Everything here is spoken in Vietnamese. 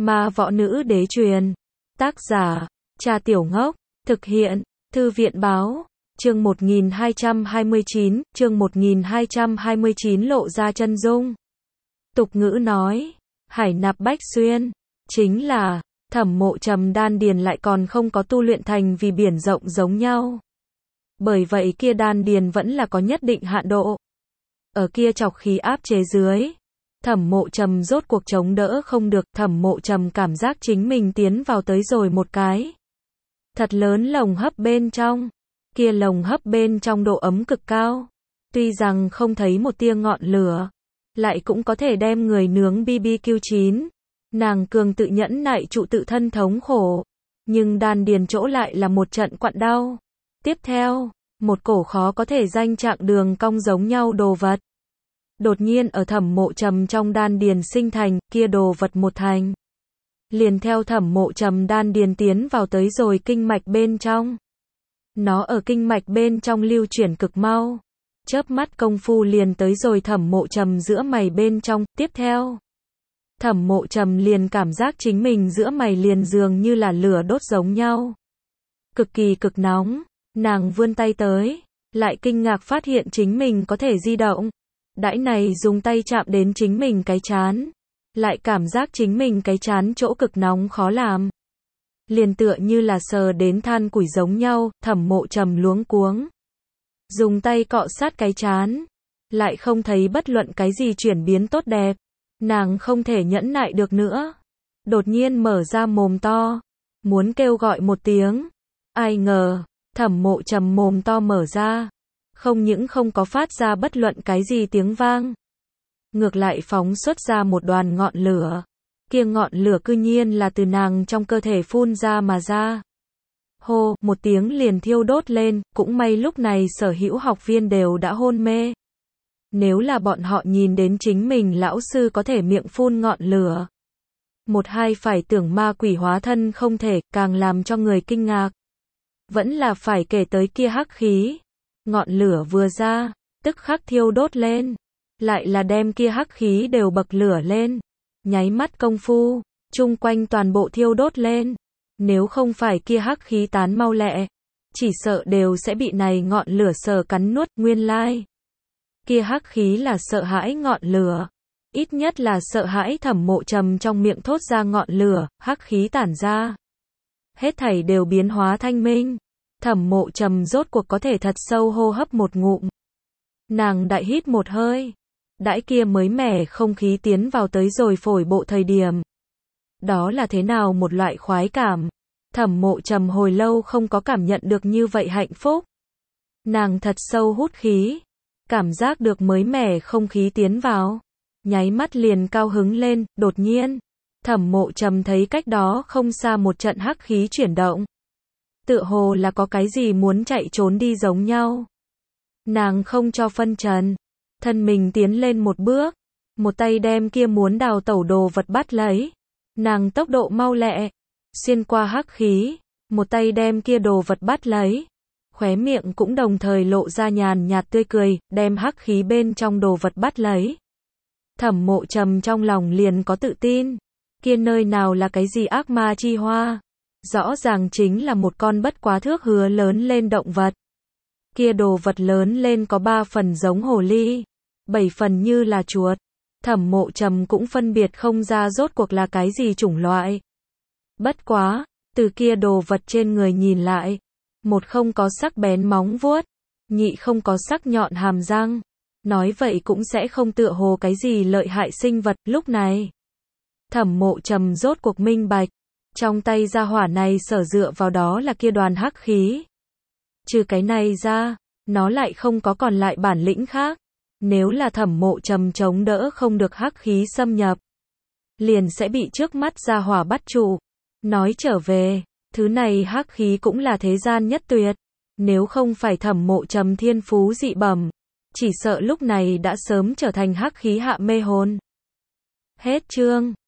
Ma võ nữ đế truyền. Tác giả, Trà Tiểu Ngốc. Thực hiện, Thư viện báo. Chương 1229 lộ ra chân dung. Tục ngữ nói, hải nạp bách xuyên, chính là, Thẩm Mộ Trầm đan điền lại còn không có tu luyện thành vì biển rộng giống nhau. Bởi vậy kia đan điền vẫn là có nhất định hạn độ. Ở kia trọc khí áp chế dưới, Thẩm Mộ Trầm rốt cuộc chống đỡ không được, Thẩm Mộ Trầm cảm giác chính mình tiến vào tới rồi một cái thật lớn lồng hấp bên trong. Kia lồng hấp bên trong độ ấm cực cao, tuy rằng không thấy một tia ngọn lửa, lại cũng có thể đem người nướng BBQ chín. Nàng cường tự nhẫn nại trụ tự thân thống khổ, nhưng đan điền chỗ lại là một trận quặn đau. Tiếp theo, một cổ khó có thể danh trạng đường cong giống nhau đồ vật đột nhiên ở Thẩm Mộ Trầm trong đan điền sinh thành, kia đồ vật một thành liền theo Thẩm Mộ Trầm đan điền tiến vào tới rồi kinh mạch bên trong. Nó ở kinh mạch bên trong lưu chuyển cực mau, chớp mắt công phu liền tới rồi Thẩm Mộ Trầm giữa mày bên trong. Tiếp theo, Thẩm Mộ Trầm liền cảm giác chính mình giữa mày liền dường như là lửa đốt giống nhau, cực kỳ cực nóng. Nàng vươn tay tới, lại kinh ngạc phát hiện chính mình có thể di động. Đãi này dùng tay chạm đến chính mình cái trán, lại cảm giác chính mình cái trán chỗ cực nóng khó làm, liền tựa như là sờ đến than củi giống nhau. Thẩm Mộ Trầm luống cuống, dùng tay cọ sát cái trán, lại không thấy bất luận cái gì chuyển biến tốt đẹp. Nàng không thể nhẫn nại được nữa, đột nhiên mở ra mồm to, muốn kêu gọi một tiếng. Ai ngờ, Thẩm Mộ Trầm mồm to mở ra, không những không có phát ra bất luận cái gì tiếng vang, ngược lại phóng xuất ra một đoàn ngọn lửa. Kia ngọn lửa cư nhiên là từ nàng trong cơ thể phun ra mà ra. Hô, một tiếng liền thiêu đốt lên, cũng may lúc này sở hữu học viên đều đã hôn mê. Nếu là bọn họ nhìn đến chính mình lão sư có thể miệng phun ngọn lửa, một hai phải tưởng ma quỷ hóa thân không thể. Càng làm cho người kinh ngạc, vẫn là phải kể tới kia hắc khí. Ngọn lửa vừa ra, tức khắc thiêu đốt lên, lại là đem kia hắc khí đều bậc lửa lên. Nháy mắt công phu, chung quanh toàn bộ thiêu đốt lên. Nếu không phải kia hắc khí tán mau lẹ, chỉ sợ đều sẽ bị này ngọn lửa sờ cắn nuốt. Nguyên lai, kia hắc khí là sợ hãi ngọn lửa, ít nhất là sợ hãi Thẩm Mộ Trầm trong miệng thốt ra ngọn lửa. Hắc khí tản ra, hết thảy đều biến hóa thanh minh. Thẩm Mộ Trầm rốt cuộc có thể thật sâu hô hấp một ngụm. Nàng đại hít một hơi, đãi kia mới mẻ không khí tiến vào tới rồi phổi bộ thời điểm, đó là thế nào một loại khoái cảm. Thẩm Mộ Trầm hồi lâu không có cảm nhận được như vậy hạnh phúc. Nàng thật sâu hút khí, cảm giác được mới mẻ không khí tiến vào, nháy mắt liền cao hứng lên. Đột nhiên, Thẩm Mộ Trầm thấy cách đó không xa một trận hắc khí chuyển động, tựa hồ là có cái gì muốn chạy trốn đi giống nhau. Nàng không cho phân trần, thân mình tiến lên một bước, một tay đem kia muốn đào tẩu đồ vật bắt lấy. Nàng tốc độ mau lẹ, xuyên qua hắc khí, một tay đem kia đồ vật bắt lấy, khóe miệng cũng đồng thời lộ ra nhàn nhạt tươi cười, đem hắc khí bên trong đồ vật bắt lấy. Thẩm Mộ Trầm trong lòng liền có tự tin, kia nơi nào là cái gì ác ma chi hoa, rõ ràng chính là một con bất quá thước hứa lớn lên động vật. Kia đồ vật lớn lên có 3 phần giống hồ ly, 7 phần như là chuột. Thẩm Mộ Trầm cũng phân biệt không ra rốt cuộc là cái gì chủng loại. Bất quá, từ kia đồ vật trên người nhìn lại, một không có sắc bén móng vuốt, nhị không có sắc nhọn hàm răng, nói vậy cũng sẽ không tựa hồ cái gì lợi hại sinh vật. Lúc này, Thẩm Mộ Trầm rốt cuộc minh bạch, trong tay gia hỏa này sở dựa vào đó là kia đoàn hắc khí. Trừ cái này ra, nó lại không có còn lại bản lĩnh khác. Nếu là Thẩm Mộ Trầm chống đỡ không được hắc khí xâm nhập, liền sẽ bị trước mắt gia hỏa bắt trụ. Nói trở về, thứ này hắc khí cũng là thế gian nhất tuyệt. Nếu không phải Thẩm Mộ Trầm thiên phú dị bẩm, chỉ sợ lúc này đã sớm trở thành hắc khí hạ mê hồn. Hết chương.